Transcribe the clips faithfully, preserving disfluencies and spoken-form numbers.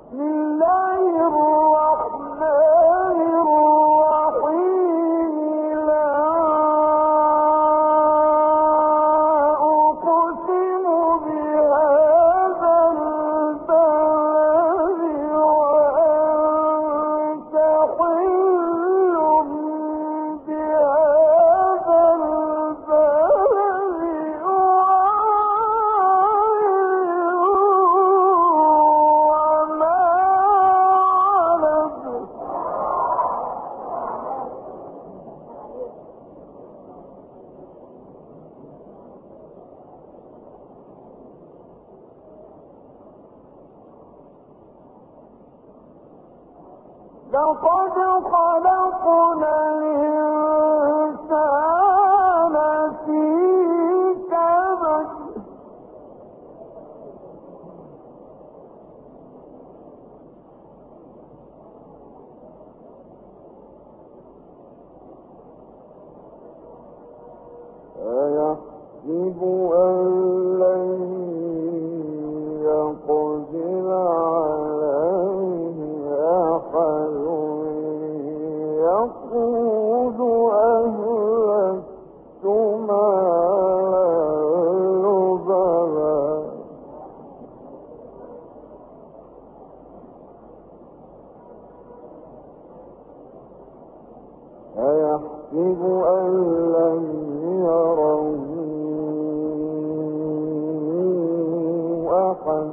لقد خلقنا الإنسان في كبد أيحسب أن لن يقدر عليه أحد يقول أهلكت مالا لبدا أيحسب أن لم يره أحد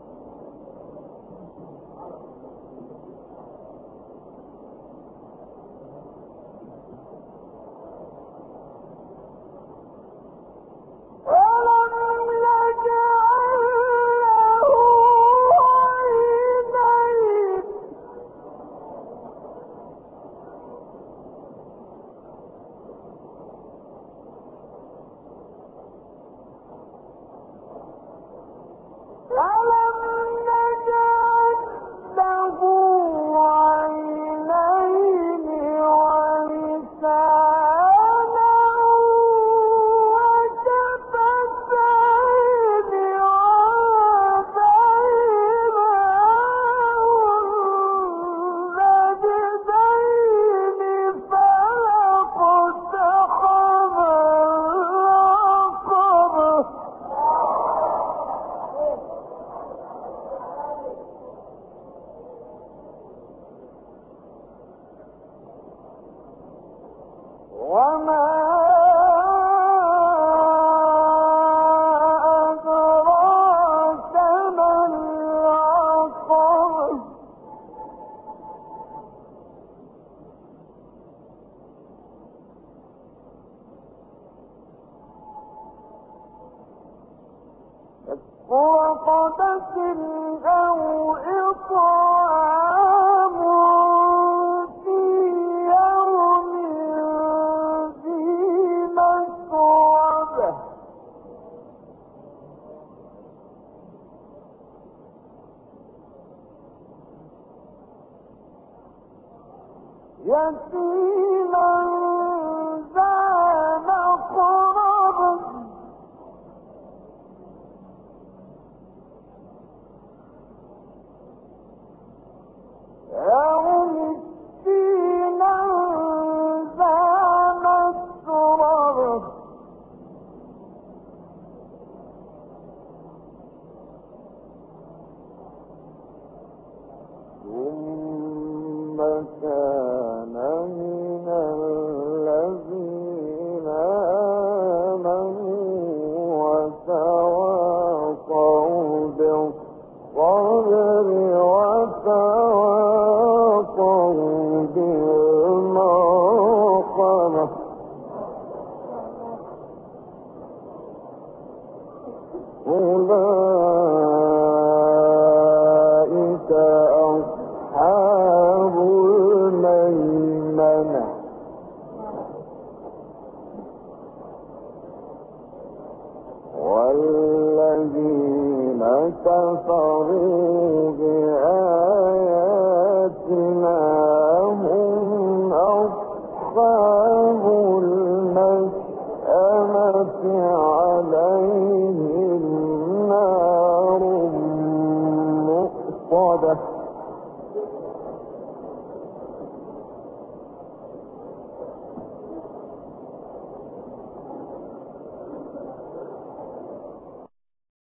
وما أدراك ما العقبة فك رقبة أو إطعام في يوم ذي مسغبة يتيما ذا مقربة أو مسكينا ذا مسربة ثم كان من الذين آمنوا وتواصوا بالصبر وتواصوا بالمرحمة أولئك أصحاب الميمنة والذين كفروا بآياتنا هم أصحاب المشأمة عليهم نار مؤصدة